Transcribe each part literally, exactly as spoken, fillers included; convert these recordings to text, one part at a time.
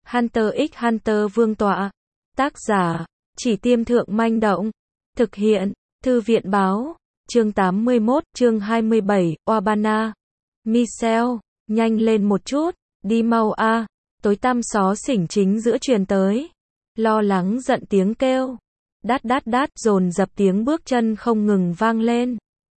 Hunter x Hunter Vương tọa. Tác giả, Chỉ Tiêm Thượng Manh Động. Thực hiện, Thư viện Báo. Chương tám mươi mốt, chương hai mươi bảy, Obana. Michelle, nhanh lên một chút, đi mau a. Tối tăm xó xỉnh chính giữa truyền tới. Lo lắng giận tiếng kêu. Đát đát đát, dồn dập tiếng bước chân không ngừng vang lên.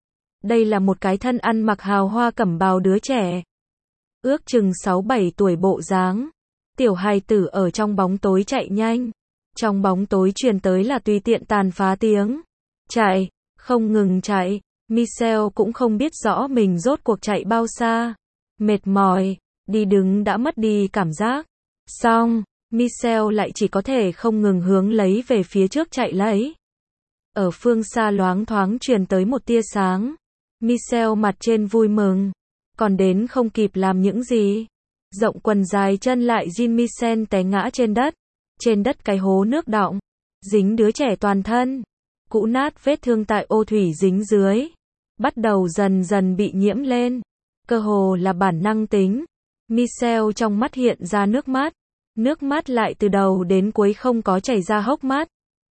Đây là một cái thân ăn mặc hào hoa cẩm bào đứa trẻ. Ước chừng sáu bảy tuổi bộ dáng. Tiểu hài tử ở trong bóng tối chạy nhanh. Trong bóng tối truyền tới là tùy tiện tàn phá tiếng. Chạy, không ngừng chạy. Michelle cũng không biết rõ mình rốt cuộc chạy bao xa. Mệt mỏi, đi đứng đã mất đi cảm giác. Xong, Michelle lại chỉ có thể không ngừng hướng lấy về phía trước chạy lấy. Ở phương xa loáng thoáng truyền tới một tia sáng. Michelle mặt trên vui mừng. Còn đến không kịp làm những gì. Rộng quần dài chân lại Jean Michel té ngã trên đất. Trên đất cái hố nước đọng. Dính đứa trẻ toàn thân. Cũ nát vết thương tại ô thủy dính dưới. Bắt đầu dần dần bị nhiễm lên. Cơ hồ là bản năng tính. Michelle trong mắt hiện ra nước mắt. Nước mắt lại từ đầu đến cuối không có chảy ra hốc mắt.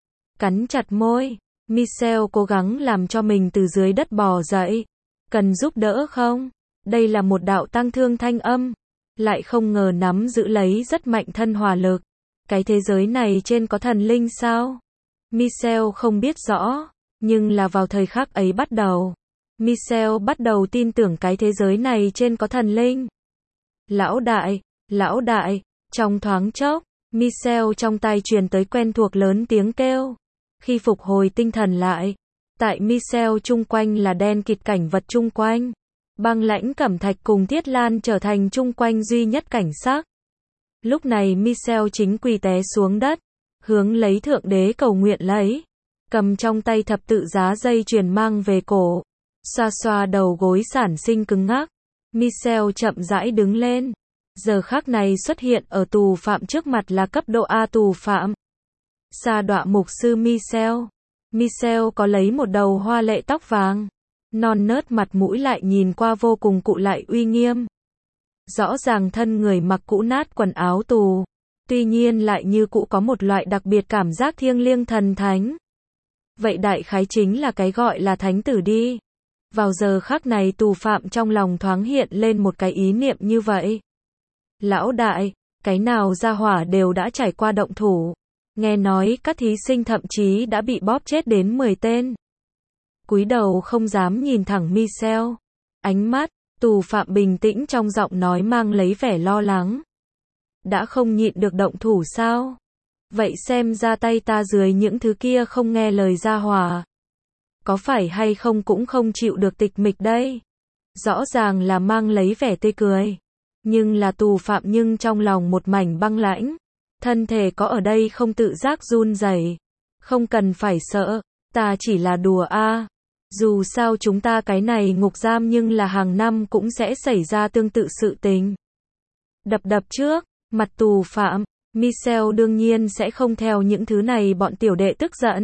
Cắn chặt môi. Michelle cố gắng làm cho mình từ dưới đất bò dậy. Cần giúp đỡ không? Đây là một đạo tăng thương thanh âm. Lại không ngờ nắm giữ lấy rất mạnh thân hỏa lực. Cái thế giới này trên có thần linh sao? Michelle không biết rõ. Nhưng là vào thời khắc ấy bắt đầu. Michelle bắt đầu tin tưởng cái thế giới này trên có thần linh. Lão đại, lão đại. Trong thoáng chốc, Michelle trong tay truyền tới quen thuộc lớn tiếng kêu. Khi phục hồi tinh thần lại, tại Michelle chung quanh là đen kịt cảnh vật chung quanh. Băng lãnh cẩm thạch cùng thiết lan trở thành chung quanh duy nhất cảnh sắc. Lúc này Michelle chính quỳ té xuống đất, hướng lấy thượng đế cầu nguyện lấy. Cầm trong tay thập tự giá dây chuyền mang về cổ. Xoa xoa đầu gối sản sinh cứng ngắc. Michelle chậm rãi đứng lên. Giờ khắc này xuất hiện ở tù phạm trước mặt là cấp độ A tù phạm. Sa đọa mục sư Michelle. Michelle có lấy một đầu hoa lệ tóc vàng. Non nớt mặt mũi lại nhìn qua vô cùng cụ lại uy nghiêm. Rõ ràng thân người mặc cũ nát quần áo tù. Tuy nhiên lại như cũ có một loại đặc biệt cảm giác thiêng liêng thần thánh. Vậy đại khái chính là cái gọi là thánh tử đi. Vào giờ khắc này tù phạm trong lòng thoáng hiện lên một cái ý niệm như vậy. Lão đại, cái nào ra hỏa đều đã trải qua động thủ. Nghe nói các thí sinh thậm chí đã bị bóp chết đến mười tên. Cúi đầu không dám nhìn thẳng Michelle. Ánh mắt, tù phạm bình tĩnh trong giọng nói mang lấy vẻ lo lắng. Đã không nhịn được động thủ sao? Vậy xem ra tay ta dưới những thứ kia không nghe lời ra hỏa. Có phải hay không cũng không chịu được tịch mịch đây. Rõ ràng là mang lấy vẻ tươi cười. Nhưng là tù phạm nhưng trong lòng một mảnh băng lãnh. Thân thể có ở đây không tự giác run rẩy. Không cần phải sợ, ta chỉ là đùa a. Dù sao chúng ta cái này ngục giam nhưng là hàng năm cũng sẽ xảy ra tương tự sự tình. Đập đập trước, mặt tù phạm, Michelle đương nhiên sẽ không theo những thứ này bọn tiểu đệ tức giận.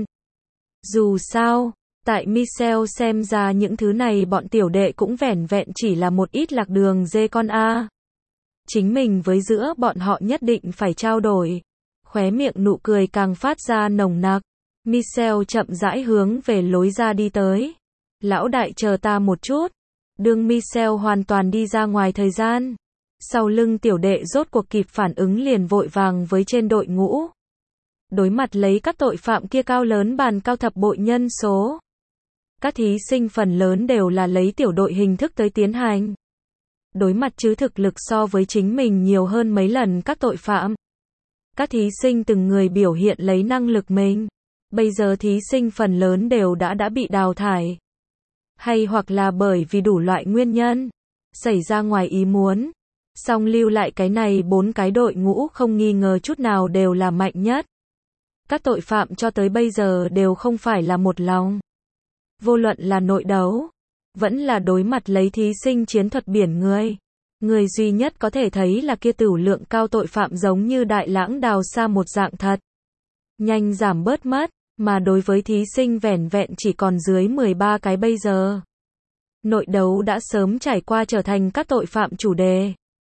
Dù sao, tại Michelle xem ra những thứ này bọn tiểu đệ cũng vẻn vẹn chỉ là một ít lạc đường dê con a. Chính mình với giữa bọn họ nhất định phải trao đổi. Khóe miệng nụ cười càng phát ra nồng nặc. Michelle chậm rãi hướng về lối ra đi tới. Lão đại chờ ta một chút. Đương Michelle hoàn toàn đi ra ngoài thời gian. Sau lưng tiểu đệ rốt cuộc kịp phản ứng liền vội vàng với trên đội ngũ. Đối mặt lấy các tội phạm kia cao lớn bàn cao thập bội nhân số. Các thí sinh phần lớn đều là lấy tiểu đội hình thức tới tiến hành. Đối mặt chứ thực lực so với chính mình nhiều hơn mấy lần các tội phạm. Các thí sinh từng người biểu hiện lấy năng lực mình. Bây giờ thí sinh phần lớn đều đã đã bị đào thải. Hay hoặc là bởi vì đủ loại nguyên nhân. Xảy ra ngoài ý muốn. Song lưu lại cái này bốn cái đội ngũ không nghi ngờ chút nào đều là mạnh nhất. Các tội phạm cho tới bây giờ đều không phải là một lòng. Vô luận là nội đấu. Vẫn là đối mặt lấy thí sinh chiến thuật biển người. Người duy nhất có thể thấy là kia tửu lượng cao tội phạm giống như đại lãng đào xa một dạng thật. Nhanh giảm bớt mất, mà đối với thí sinh vẻn vẹn chỉ còn dưới mười ba cái bây giờ. Nội đấu đã sớm trải qua trở thành các tội phạm chủ đề.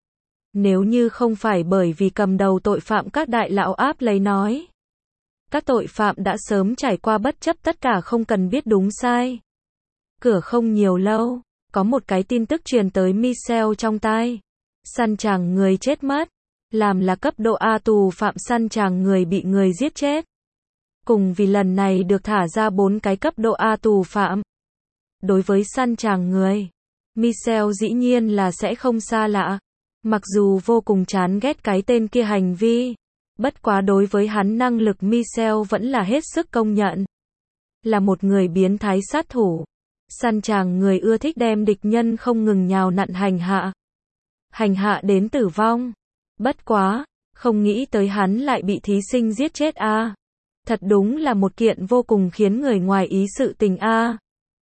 Nếu như không phải bởi vì cầm đầu tội phạm các đại lão áp lấy nói, các tội phạm đã sớm trải qua bất chấp tất cả không cần biết đúng sai. Cửa không nhiều lâu, có một cái tin tức truyền tới Michelle trong tai. Săn chàng người chết mất. Làm là cấp độ A tù phạm săn chàng người bị người giết chết. Cùng vì lần này được thả ra bốn cái cấp độ A tù phạm. Đối với săn chàng người, Michelle dĩ nhiên là sẽ không xa lạ. Mặc dù vô cùng chán ghét cái tên kia hành vi, bất quá đối với hắn năng lực Michelle vẫn là hết sức công nhận. Là một người biến thái sát thủ. Săn chàng người ưa thích đem địch nhân không ngừng nhào nặn hành hạ. Hành hạ đến tử vong. Bất quá, không nghĩ tới hắn lại bị thí sinh giết chết a. À. Thật đúng là một kiện vô cùng khiến người ngoài ý sự tình a. À.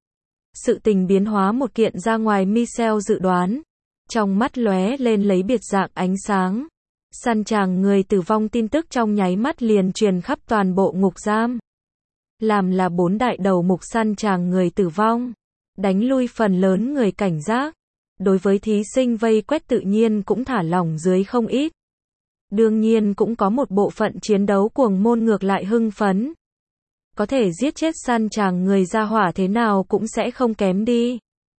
Sự tình biến hóa một kiện ra ngoài Michelle dự đoán. Trong mắt lóe lên lấy biệt dạng ánh sáng. Săn chàng người tử vong tin tức trong nháy mắt liền truyền khắp toàn bộ ngục giam. Làm là bốn đại đầu mục săn chàng người tử vong. Đánh lui phần lớn người cảnh giác. Đối với thí sinh vây quét tự nhiên cũng thả lỏng dưới không ít. Đương nhiên cũng có một bộ phận chiến đấu cuồng môn ngược lại hưng phấn. Có thể giết chết săn chàng người ra hỏa thế nào cũng sẽ không kém đi.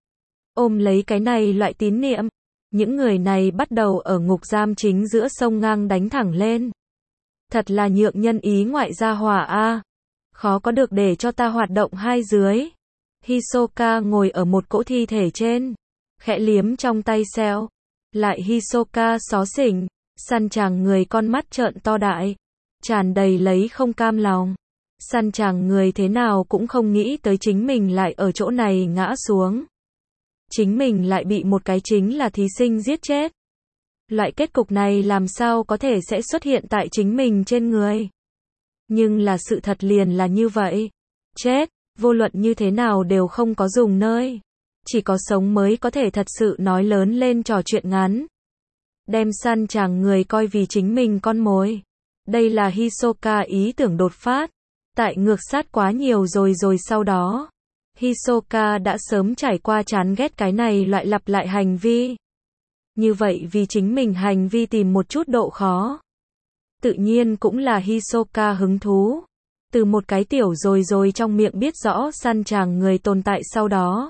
Ôm lấy cái này loại tín niệm, những người này bắt đầu ở ngục giam chính giữa sông ngang đánh thẳng lên. Thật là nhượng nhân ý ngoại gia hỏa a. Khó có được để cho ta hoạt động hai dưới. Hisoka ngồi ở một cỗ thi thể trên, khẽ liếm trong tay xeo. Lại Hisoka xó xỉnh, săn chàng người con mắt trợn to đại, tràn đầy lấy không cam lòng. Săn chàng người thế nào cũng không nghĩ tới chính mình lại ở chỗ này ngã xuống. Chính mình lại bị một cái chính là thí sinh giết chết. Loại kết cục này làm sao có thể sẽ xuất hiện tại chính mình trên người. Nhưng là sự thật liền là như vậy. Chết, vô luận như thế nào đều không có dùng nơi. Chỉ có sống mới có thể thật sự nói lớn lên trò chuyện ngắn. Đem săn chàng người coi vì chính mình con mồi. Đây là Hisoka ý tưởng đột phát. Tại ngược sát quá nhiều rồi rồi sau đó. Hisoka đã sớm trải qua chán ghét cái này loại lặp lại hành vi. Như vậy vì chính mình hành vi tìm một chút độ khó. Tự nhiên cũng là Hisoka hứng thú. Từ một cái tiểu rồi rồi trong miệng biết rõ săn chàng người tồn tại sau đó.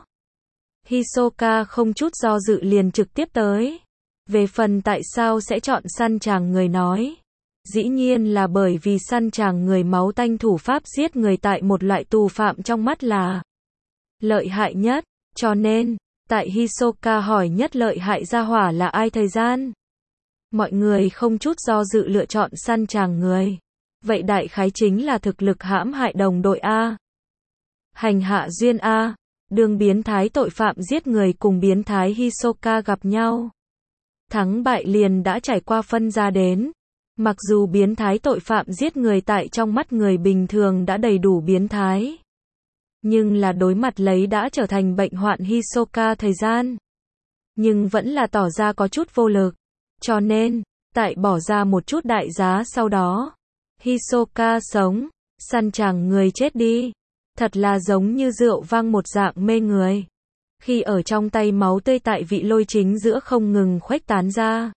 Hisoka không chút do dự liền trực tiếp tới. Về phần tại sao sẽ chọn săn chàng người nói. Dĩ nhiên là bởi vì săn chàng người máu tanh thủ pháp giết người tại một loại tù phạm trong mắt là lợi hại nhất, cho nên, tại Hisoka hỏi nhất lợi hại gia hỏa là ai thời gian. Mọi người không chút do dự lựa chọn săn chàng người. Vậy đại khái chính là thực lực hãm hại đồng đội A. Hành hạ duyên A. Đường biến thái tội phạm giết người cùng biến thái Hisoka gặp nhau. Thắng bại liền đã trải qua phân ra đến. Mặc dù biến thái tội phạm giết người tại trong mắt người bình thường đã đầy đủ biến thái. Nhưng là đối mặt lấy đã trở thành bệnh hoạn Hisoka thời gian. Nhưng vẫn là tỏ ra có chút vô lực. Cho nên, tại bỏ ra một chút đại giá sau đó. Hisoka sống, săn chàng người chết đi. Thật là giống như rượu vang một dạng mê người. Khi ở trong tay máu tươi tại vị lôi chính giữa không ngừng khuếch tán ra.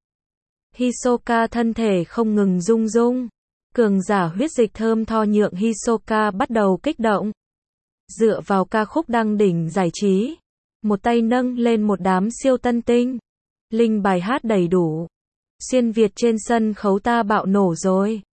Hisoka thân thể không ngừng rung rung. Cường giả huyết dịch thơm tho nhượng Hisoka bắt đầu kích động. Dựa vào ca khúc đăng đỉnh giải trí. Một tay nâng lên một đám siêu tân tinh. Linh bài hát đầy đủ. Xuyên Việt trên sân khấu ta bạo nổ rồi.